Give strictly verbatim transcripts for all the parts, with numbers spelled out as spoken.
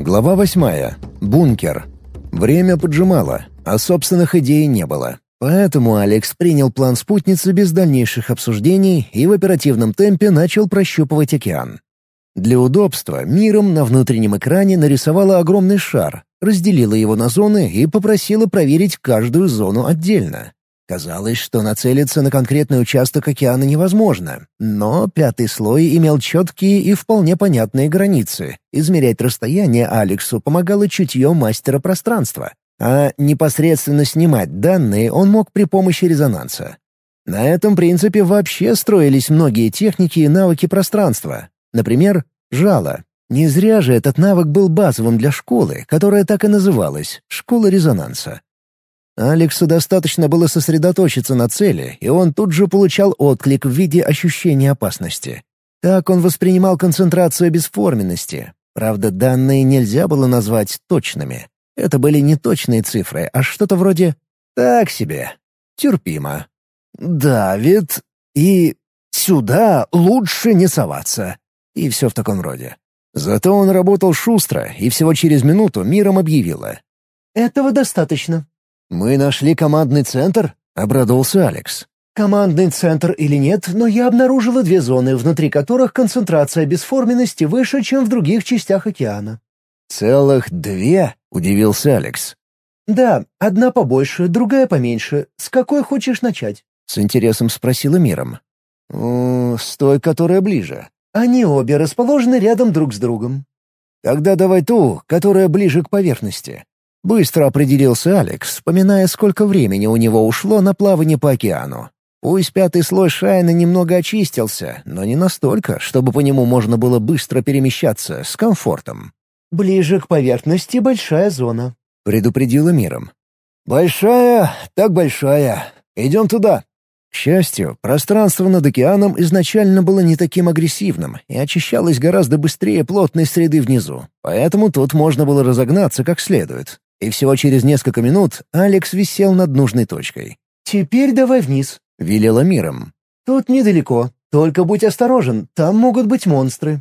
Глава восьмая. Бункер. Время поджимало, а собственных идей не было. Поэтому Алекс принял план спутницы без дальнейших обсуждений и в оперативном темпе начал прощупывать океан. Для удобства Миром на внутреннем экране нарисовала огромный шар, разделила его на зоны и попросила проверить каждую зону отдельно. Казалось, что нацелиться на конкретный участок океана невозможно, но пятый слой имел четкие и вполне понятные границы. Измерять расстояние Алексу помогало чутье мастера пространства, а непосредственно снимать данные он мог при помощи резонанса. На этом принципе вообще строились многие техники и навыки пространства. Например, жало. Не зря же этот навык был базовым для школы, которая так и называлась — «Школа резонанса». Алексу достаточно было сосредоточиться на цели, и он тут же получал отклик в виде ощущения опасности. Так он воспринимал концентрацию бесформенности. Правда, данные нельзя было назвать точными. Это были не точные цифры, а что-то вроде «так себе». Терпимо. «Давид, и сюда лучше не соваться». И все в таком роде. Зато он работал шустро, и всего через минуту Миром объявила: «Этого достаточно». «Мы нашли командный центр?» — обрадовался Алекс. «Командный центр или нет, но я обнаружила две зоны, внутри которых концентрация бесформенности выше, чем в других частях океана». «Целых две?» — удивился Алекс. «Да, одна побольше, другая поменьше. С какой хочешь начать?» — с интересом спросила Миром. «С той, которая ближе». «Они обе расположены рядом друг с другом». «Тогда давай ту, которая ближе к поверхности». Быстро определился Алекс, вспоминая, сколько времени у него ушло на плавание по океану. Пусть пятый слой Шайна немного очистился, но не настолько, чтобы по нему можно было быстро перемещаться с комфортом. «Ближе к поверхности большая зона», — предупредила Миром. «Большая, так большая. Идем туда». К счастью, пространство над океаном изначально было не таким агрессивным и очищалось гораздо быстрее плотной среды внизу, поэтому тут можно было разогнаться как следует. И всего через несколько минут Алекс висел над нужной точкой. «Теперь давай вниз», — велела Миром. «Тут недалеко. Только будь осторожен, там могут быть монстры».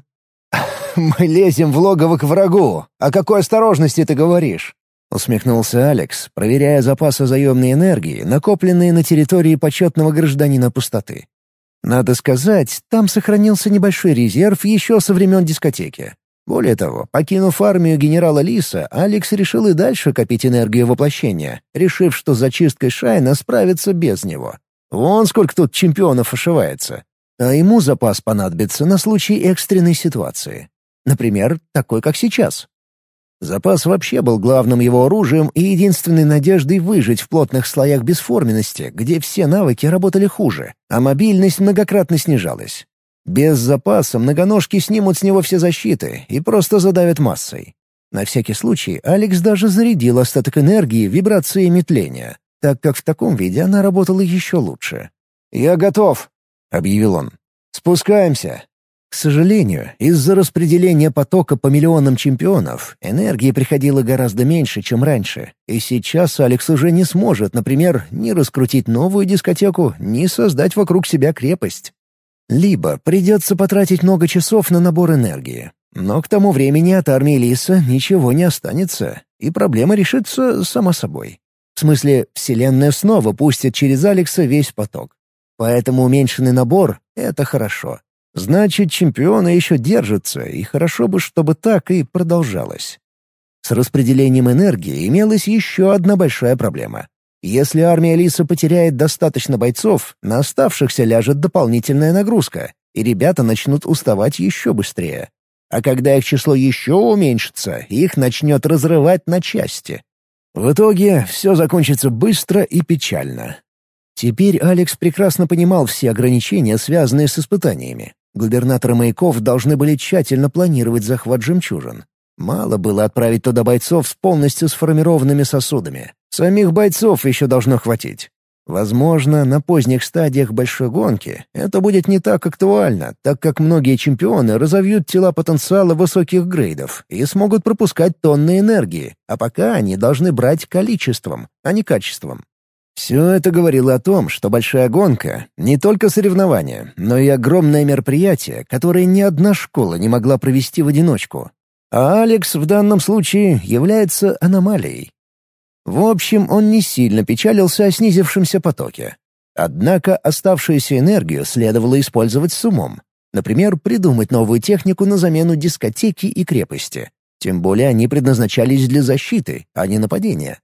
«Мы лезем в логово к врагу. О какой осторожности ты говоришь?» — усмехнулся Алекс, проверяя запасы заемной энергии, накопленные на территории почетного гражданина пустоты. Надо сказать, там сохранился небольшой резерв еще со времен дискотеки. Более того, покинув армию генерала Лиса, Алекс решил и дальше копить энергию воплощения, решив, что с зачисткой Шайна справится без него. Вон сколько тут чемпионов ошивается. А ему запас понадобится на случай экстренной ситуации. Например, такой, как сейчас. Запас вообще был главным его оружием и единственной надеждой выжить в плотных слоях бесформенности, где все навыки работали хуже, а мобильность многократно снижалась. Без запаса многоножки снимут с него все защиты и просто задавят массой. На всякий случай Алекс даже зарядил остаток энергии вибрацией тления, так как в таком виде она работала еще лучше. «Я готов», — объявил он. «Спускаемся». К сожалению, из-за распределения потока по миллионам чемпионов энергии приходило гораздо меньше, чем раньше, и сейчас Алекс уже не сможет, например, ни раскрутить новую дискотеку, ни создать вокруг себя крепость. Либо придется потратить много часов на набор энергии. Но к тому времени от армии Лиса ничего не останется, и проблема решится сама собой. В смысле, Вселенная снова пустит через Алекса весь поток. Поэтому уменьшенный набор — это хорошо. Значит, чемпионы еще держатся, и хорошо бы, чтобы так и продолжалось. С распределением энергии имелась еще одна большая проблема. Если армия Лиса потеряет достаточно бойцов, на оставшихся ляжет дополнительная нагрузка, и ребята начнут уставать еще быстрее. А когда их число еще уменьшится, их начнет разрывать на части. В итоге все закончится быстро и печально. Теперь Алекс прекрасно понимал все ограничения, связанные с испытаниями. Губернаторы маяков должны были тщательно планировать захват жемчужин. Мало было отправить туда бойцов с полностью сформированными сосудами. Самих бойцов еще должно хватить. Возможно, на поздних стадиях большой гонки это будет не так актуально, так как многие чемпионы разовьют тела потенциала высоких грейдов и смогут пропускать тонны энергии, а пока они должны брать количеством, а не качеством. Все это говорило о том, что большая гонка — не только соревнование, но и огромное мероприятие, которое ни одна школа не могла провести в одиночку. а Алекс в данном случае является аномалией. В общем, он не сильно печалился о снизившемся потоке. Однако оставшуюся энергию следовало использовать с умом. Например, придумать новую технику на замену дискотеки и крепости. Тем более они предназначались для защиты, а не нападения.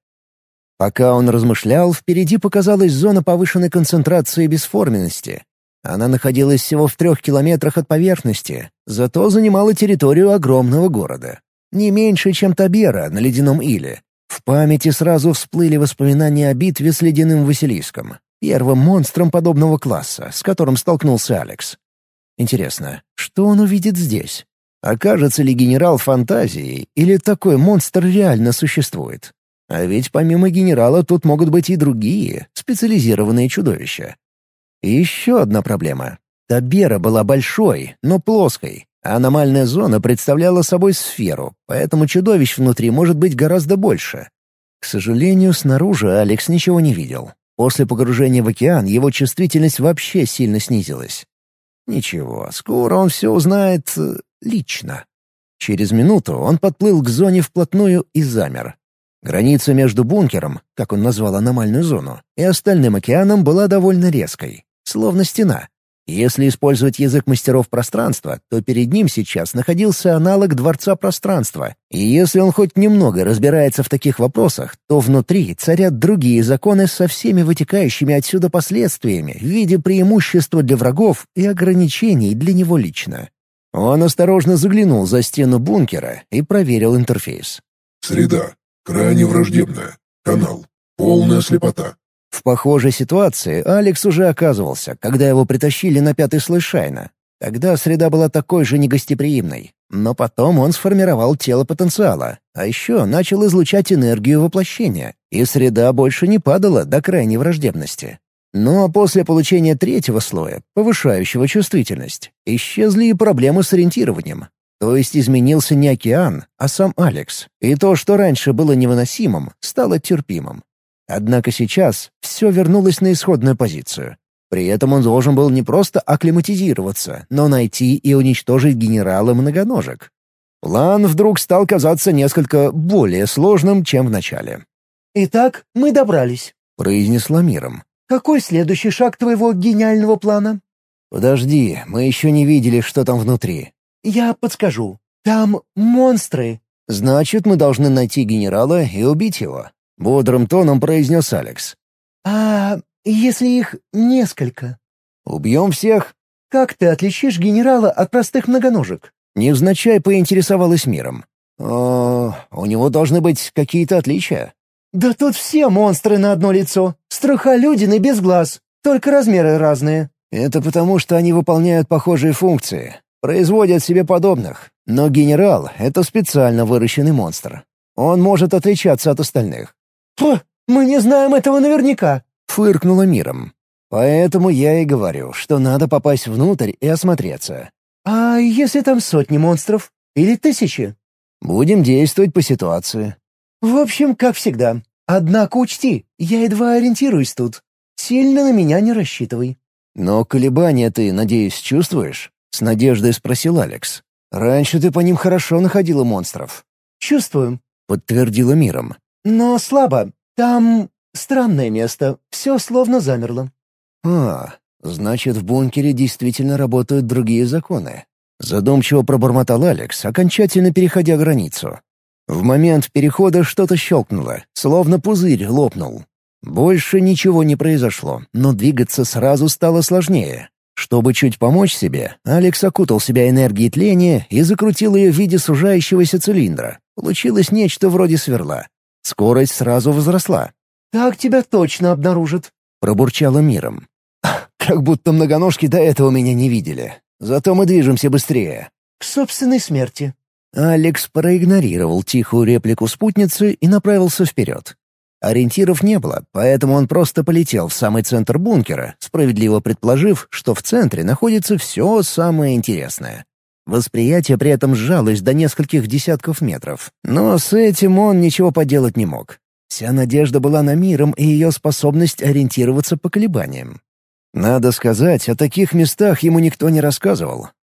Пока он размышлял, впереди показалась зона повышенной концентрации бесформенности. Она находилась всего в трех километрах от поверхности, зато занимала территорию огромного города. Не меньше, чем Табера на Ледяном Иле. В памяти сразу всплыли воспоминания о битве с Ледяным Василиском, первым монстром подобного класса, с которым столкнулся Алекс. Интересно, что он увидит здесь? Окажется ли генерал фантазией, или такой монстр реально существует? А ведь помимо генерала тут могут быть и другие, специализированные чудовища. И еще одна проблема. Табера была большой, но плоской, а аномальная зона представляла собой сферу, поэтому чудовищ внутри может быть гораздо больше. К сожалению, снаружи Алекс ничего не видел. После погружения в океан его чувствительность вообще сильно снизилась. Ничего, скоро он все узнает э, лично. Через минуту он подплыл к зоне вплотную и замер. Граница между бункером, как он назвал аномальную зону, и остальным океаном была довольно резкой, словно стена. Если использовать язык мастеров пространства, то перед ним сейчас находился аналог Дворца Пространства, и если он хоть немного разбирается в таких вопросах, то внутри царят другие законы со всеми вытекающими отсюда последствиями в виде преимущества для врагов и ограничений для него лично. Он осторожно заглянул за стену бункера и проверил интерфейс. «Среда. Крайне враждебная. Канал. Полная слепота». В похожей ситуации Алекс уже оказывался, когда его притащили на пятый слой Шайна. Тогда среда была такой же негостеприимной. Но потом он сформировал тело потенциала, а еще начал излучать энергию воплощения, и среда больше не падала до крайней враждебности. Но после получения третьего слоя, повышающего чувствительность, исчезли и проблемы с ориентированием. То есть изменился не океан, а сам Алекс, и то, что раньше было невыносимым, стало терпимым. Однако сейчас все вернулось на исходную позицию. При этом он должен был не просто акклиматизироваться, но найти и уничтожить генерала многоножек. План вдруг стал казаться несколько более сложным, чем в начале. «Итак, мы добрались», — произнесла миром. «Какой следующий шаг твоего гениального плана?» «Подожди, мы еще не видели, что там внутри». «Я подскажу. Там монстры». «Значит, мы должны найти генерала и убить его», — бодрым тоном произнес Алекс. «А если их несколько?» «Убьем всех?» «Как ты отличишь генерала от простых многоножек?» Невзначай поинтересовалась миром. «О, у него должны быть какие-то отличия». «Да тут все монстры на одно лицо. Страхолюдины без глаз. Только размеры разные». «Это потому, что они выполняют похожие функции. Производят себе подобных. Но генерал — это специально выращенный монстр. Он может отличаться от остальных». «Фу, мы не знаем этого наверняка», — фыркнула миром. «Поэтому я и говорю, что надо попасть внутрь и осмотреться». «А если там сотни монстров? Или тысячи?» «Будем действовать по ситуации». «В общем, как всегда. Однако учти, я едва ориентируюсь тут. Сильно на меня не рассчитывай». «Но колебания ты, надеюсь, чувствуешь?» — с надеждой спросил Алекс. «Раньше ты по ним хорошо находила монстров». «Чувствую», — подтвердила миром. «Но слабо. Там странное место. Все словно замерло». «А, значит, в бункере действительно работают другие законы». Задумчиво пробормотал Алекс, окончательно переходя границу. В момент перехода что-то щелкнуло, словно пузырь лопнул. Больше ничего не произошло, но двигаться сразу стало сложнее. Чтобы чуть помочь себе, Алекс окутал себя энергией тления и закрутил ее в виде сужающегося цилиндра. Получилось нечто вроде сверла. Скорость сразу возросла. «Так тебя точно обнаружат», — пробурчала миром. «Как будто многоножки до этого меня не видели. Зато мы движемся быстрее». «К собственной смерти». Алекс проигнорировал тихую реплику спутницы и направился вперед. Ориентиров не было, поэтому он просто полетел в самый центр бункера, справедливо предположив, что в центре находится все самое интересное. Восприятие при этом сжалось до нескольких десятков метров, но с этим он ничего поделать не мог. Вся надежда была на миром и ее способность ориентироваться по колебаниям. Надо сказать, о таких местах ему никто не рассказывал.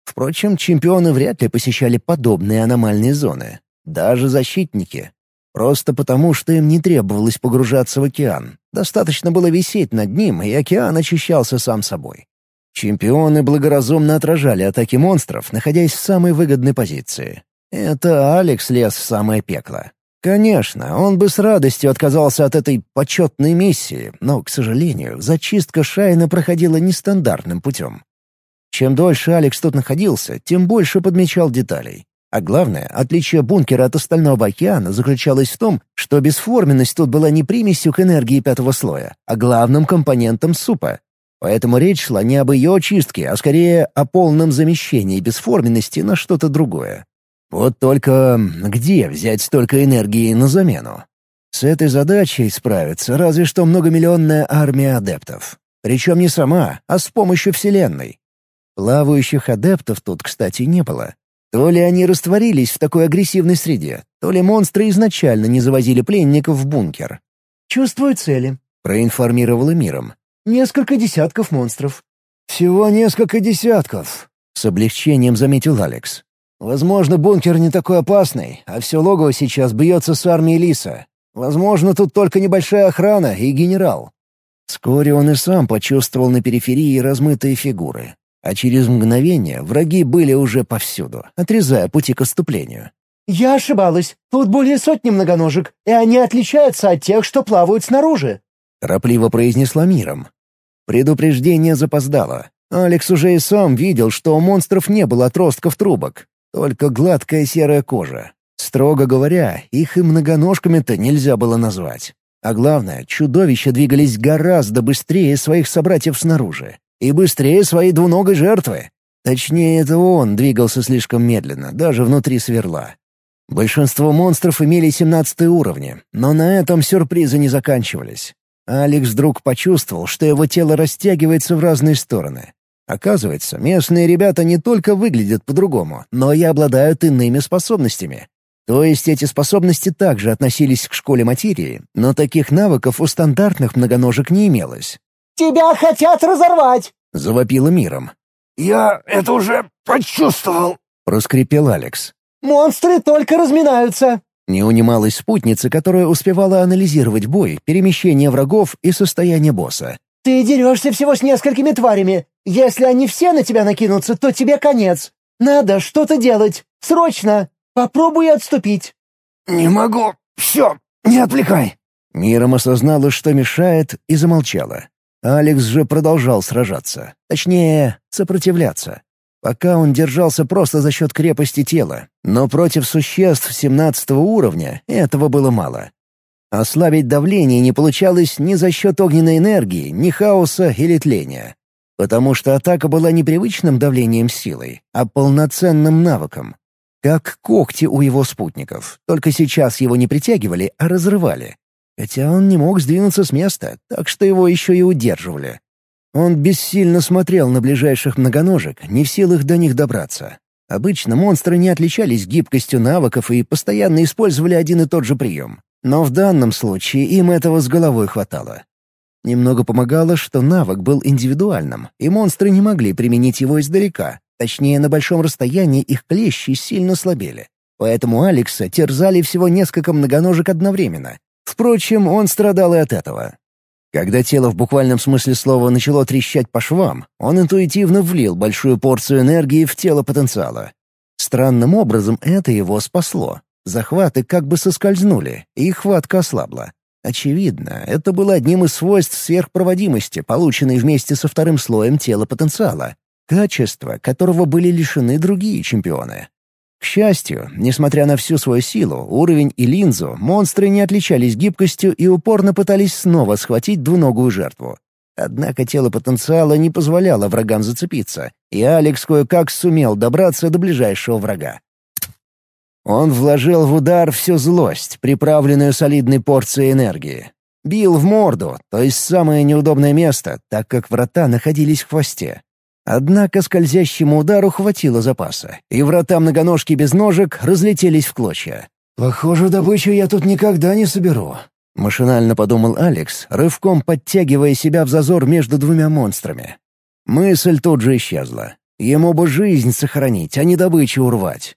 Впрочем, чемпионы вряд ли посещали подобные аномальные зоны. Даже защитники. Просто потому, что им не требовалось погружаться в океан. Достаточно было висеть над ним, и океан очищался сам собой. Чемпионы благоразумно отражали атаки монстров, находясь в самой выгодной позиции. Это Алекс лез в самое пекло. Конечно, он бы с радостью отказался от этой почетной миссии, но, к сожалению, зачистка Шайна проходила нестандартным путем. Чем дольше Алекс тут находился, тем больше подмечал деталей. А главное, отличие бункера от остального океана заключалось в том, что бесформенность тут была не примесью к энергии пятого слоя, а главным компонентом супа. Поэтому речь шла не об ее очистке, а скорее о полном замещении бесформенности на что-то другое. Вот только где взять столько энергии на замену? С этой задачей справится разве что многомиллионная армия адептов. Причем не сама, а с помощью Вселенной. Плавающих адептов тут, кстати, не было. То ли они растворились в такой агрессивной среде, то ли монстры изначально не завозили пленников в бункер. «Чувствую цели», — проинформировала миром. «Несколько десятков монстров». «Всего несколько десятков», — с облегчением заметил Алекс. «Возможно, бункер не такой опасный, а все логово сейчас бьется с армией Лиса. Возможно, тут только небольшая охрана и генерал». Вскоре он и сам почувствовал на периферии размытые фигуры. А через мгновение враги были уже повсюду, отрезая пути к отступлению. «Я ошибалась. Тут более сотни многоножек, и они отличаются от тех, что плавают снаружи», — торопливо произнесла миром. Предупреждение запоздало. Алекс уже и сам видел, что у монстров не было отростков трубок, только гладкая серая кожа. Строго говоря, их и многоножками-то нельзя было назвать. А главное, чудовища двигались гораздо быстрее своих собратьев снаружи. И быстрее своей двуногой жертвы. Точнее, это он двигался слишком медленно, даже внутри сверла. Большинство монстров имели семнадцатые уровни, но на этом сюрпризы не заканчивались. Алекс вдруг почувствовал, что его тело растягивается в разные стороны. Оказывается, местные ребята не только выглядят по-другому, но и обладают иными способностями. То есть эти способности также относились к школе материи, но таких навыков у стандартных многоножек не имелось. «Тебя хотят разорвать!» — завопила миром. «Я это уже почувствовал!» — проскрипел Алекс. «Монстры только разминаются!» Не унималась спутница, которая успевала анализировать бой, перемещение врагов и состояние босса. «Ты дерешься всего с несколькими тварями. Если они все на тебя накинутся, то тебе конец. Надо что-то делать. Срочно! Попробуй отступить!» «Не могу. Все, не отвлекай!» Миром осознала, что мешает, и замолчала. Алекс же продолжал сражаться. Точнее, сопротивляться. Пока он держался просто за счет крепости тела, но против существ семнадцатого уровня этого было мало. Ослабить давление не получалось ни за счет огненной энергии, ни хаоса или тления. Потому что атака была не привычным давлением силой, а полноценным навыком. Как когти у его спутников, только сейчас его не притягивали, а разрывали. Хотя он не мог сдвинуться с места, так что его еще и удерживали. Он бессильно смотрел на ближайших многоножек, не в силах до них добраться. Обычно монстры не отличались гибкостью навыков и постоянно использовали один и тот же прием. Но в данном случае им этого с головой хватало. Немного помогало, что навык был индивидуальным, и монстры не могли применить его издалека. Точнее, на большом расстоянии их клещи сильно слабели. Поэтому Алекса терзали всего несколько многоножек одновременно. Впрочем, он страдал и от этого. Когда тело в буквальном смысле слова начало трещать по швам, он интуитивно влил большую порцию энергии в тело потенциала. Странным образом это его спасло. Захваты как бы соскользнули, и хватка ослабла. Очевидно, это было одним из свойств сверхпроводимости, полученной вместе со вторым слоем тела потенциала, качества которого были лишены другие чемпионы. К счастью, несмотря на всю свою силу, уровень и линзу, монстры не отличались гибкостью и упорно пытались снова схватить двуногую жертву. Однако тело потенциала не позволяло врагам зацепиться, и Алекс кое-как сумел добраться до ближайшего врага. Он вложил в удар всю злость, приправленную солидной порцией энергии. Бил в морду, то есть самое неудобное место, так как врата находились в хвосте. Однако скользящему удару хватило запаса, и врата многоножки без ножек разлетелись в клочья. «Похоже, добычу я тут никогда не соберу», — машинально подумал Алекс, рывком подтягивая себя в зазор между двумя монстрами. Мысль тут же исчезла. Ему бы жизнь сохранить, а не добычу урвать.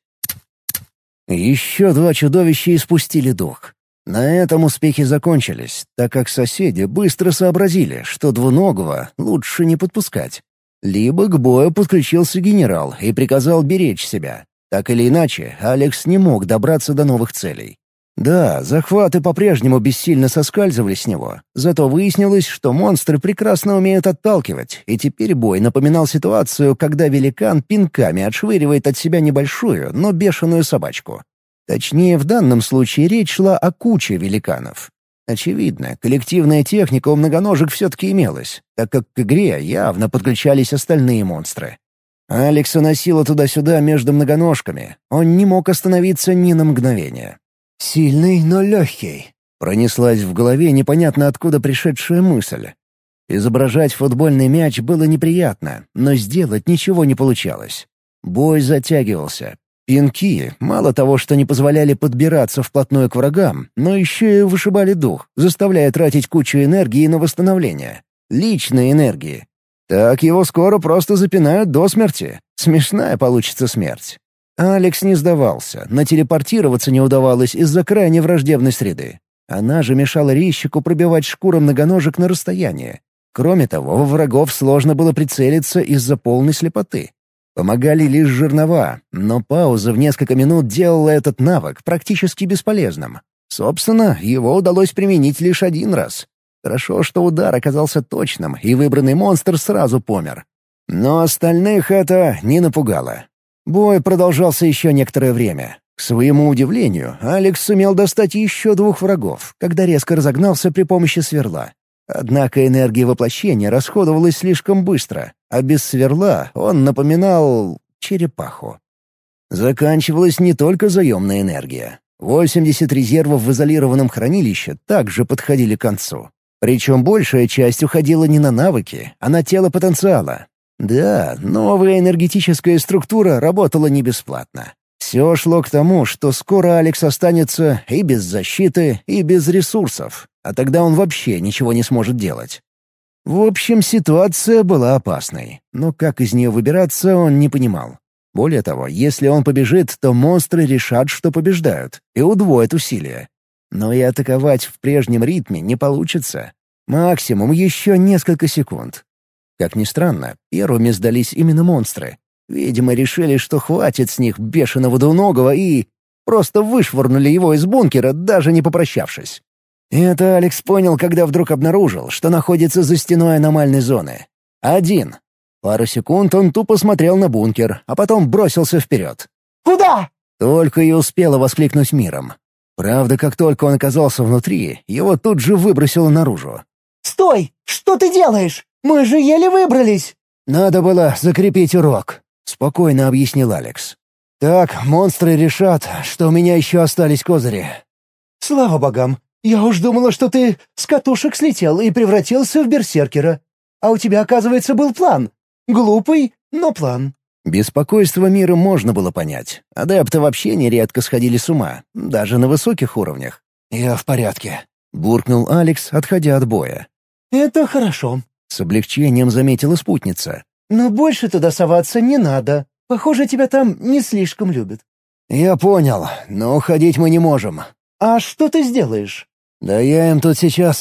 Еще два чудовища испустили дух. На этом успехи закончились, так как соседи быстро сообразили, что двуногого лучше не подпускать. Либо к бою подключился генерал и приказал беречь себя. Так или иначе, Алекс не мог добраться до новых целей. Да, захваты по-прежнему бессильно соскальзывали с него, зато выяснилось, что монстры прекрасно умеют отталкивать, и теперь бой напоминал ситуацию, когда великан пинками отшвыривает от себя небольшую, но бешеную собачку. Точнее, в данном случае речь шла о куче великанов. Очевидно, коллективная техника у многоножек все-таки имелась, так как к игре явно подключались остальные монстры. Алекса носило туда-сюда между многоножками. Он не мог остановиться ни на мгновение. «Сильный, но легкий», — пронеслась в голове непонятно откуда пришедшая мысль. Изображать футбольный мяч было неприятно, но сделать ничего не получалось. Бой затягивался. Пинки мало того, что не позволяли подбираться вплотную к врагам, но еще и вышибали дух, заставляя тратить кучу энергии на восстановление. Личной энергии. Так его скоро просто запинают до смерти. Смешная получится смерть. Алекс не сдавался, но телепортироваться не удавалось из-за крайне враждебной среды. Она же мешала резчику пробивать шкуру многоножек на расстоянии. Кроме того, во врагов сложно было прицелиться из-за полной слепоты. Помогали лишь жернова, но пауза в несколько минут делала этот навык практически бесполезным. Собственно, его удалось применить лишь один раз. Хорошо, что удар оказался точным, и выбранный монстр сразу помер. Но остальных это не напугало. Бой продолжался еще некоторое время. К своему удивлению, Алекс сумел достать еще двух врагов, когда резко разогнался при помощи сверла. Однако энергия воплощения расходовалась слишком быстро, а без сверла он напоминал черепаху. Заканчивалась не только заемная энергия. восемьдесят резервов в изолированном хранилище также подходили к концу. Причем большая часть уходила не на навыки, а на тело потенциала. Да, новая энергетическая структура работала не бесплатно. Все шло к тому, что скоро Алекс останется и без защиты, и без ресурсов, а тогда он вообще ничего не сможет делать. В общем, ситуация была опасной, но как из нее выбираться, он не понимал. Более того, если он побежит, то монстры решат, что побеждают, и удвоят усилия. Но и атаковать в прежнем ритме не получится. Максимум еще несколько секунд. Как ни странно, первыми сдались именно монстры. Видимо, решили, что хватит с них бешеного двуногого и... просто вышвырнули его из бункера, даже не попрощавшись. Это Алекс понял, когда вдруг обнаружил, что находится за стеной аномальной зоны. Один. Пару секунд он тупо смотрел на бункер, а потом бросился вперед. «Куда?» Только и успела воскликнуть миром. Правда, как только он оказался внутри, его тут же выбросило наружу. «Стой! Что ты делаешь? Мы же еле выбрались!» «Надо было закрепить урок», — спокойно объяснил Алекс. «Так монстры решат, что у меня еще остались козыри». «Слава богам! Я уж думала, что ты с катушек слетел и превратился в берсеркера. А у тебя, оказывается, был план. Глупый, но план». Беспокойство мира можно было понять. Адепты вообще нередко сходили с ума, даже на высоких уровнях. «Я в порядке», — буркнул Алекс, отходя от боя. «Это хорошо», — с облегчением заметила спутница. «Но больше туда соваться не надо. Похоже, тебя там не слишком любят». «Я понял, но уходить мы не можем». «А что ты сделаешь?» «Да я им тут сейчас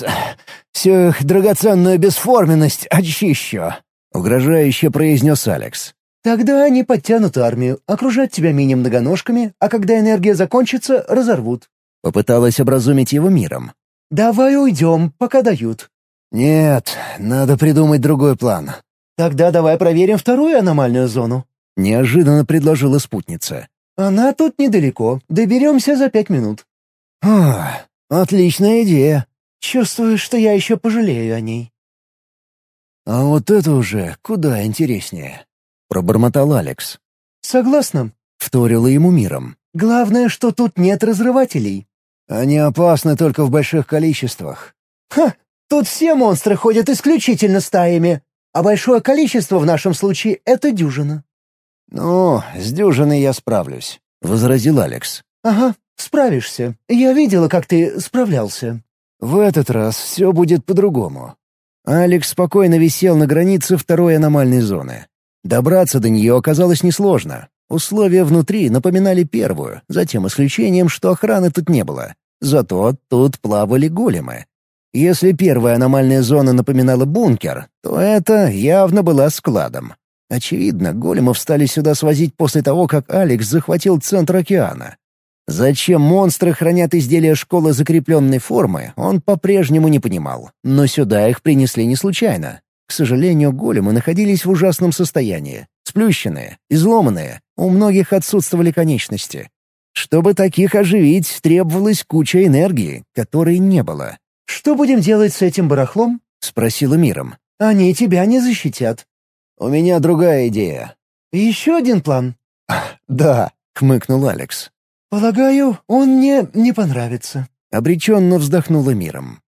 всю их драгоценную бесформенность очищу», — угрожающе произнес Алекс. «Тогда они подтянут армию, окружат тебя мини-многоножками, а когда энергия закончится, разорвут». Попыталась образумить его миром. «Давай уйдем, пока дают». «Нет, надо придумать другой план». «Тогда давай проверим вторую аномальную зону». Неожиданно предложила спутница. «Она тут недалеко. Доберемся за пять минут». «Ах, отличная идея». «Чувствую, что я еще пожалею о ней». «А вот это уже куда интереснее», — пробормотал Алекс. «Согласна», — вторила ему миром. «Главное, что тут нет разрывателей». «Они опасны только в больших количествах». «Ха! Тут все монстры ходят исключительно стаями, а большое количество в нашем случае — это дюжина». «Ну, с дюжиной я справлюсь», — возразил Алекс. «Ага, справишься. Я видела, как ты справлялся». «В этот раз все будет по-другому». Алекс спокойно висел на границе второй аномальной зоны. Добраться до нее оказалось несложно. Условия внутри напоминали первую, за тем исключением, что охраны тут не было. Зато тут плавали големы. Если первая аномальная зона напоминала бункер, то это явно была складом. Очевидно, големов стали сюда свозить после того, как Алекс захватил центр океана. Зачем монстры хранят изделия школы закрепленной формы, он по-прежнему не понимал. Но сюда их принесли не случайно. К сожалению, големы находились в ужасном состоянии. Сплющенные, изломанные, у многих отсутствовали конечности. Чтобы таких оживить, требовалась куча энергии, которой не было. «Что будем делать с этим барахлом?» — спросила Миром. «Они тебя не защитят». «У меня другая идея». «Еще один план?» «Да», — хмыкнул Алекс. «Полагаю, он мне не понравится». Обреченно вздохнула Миром.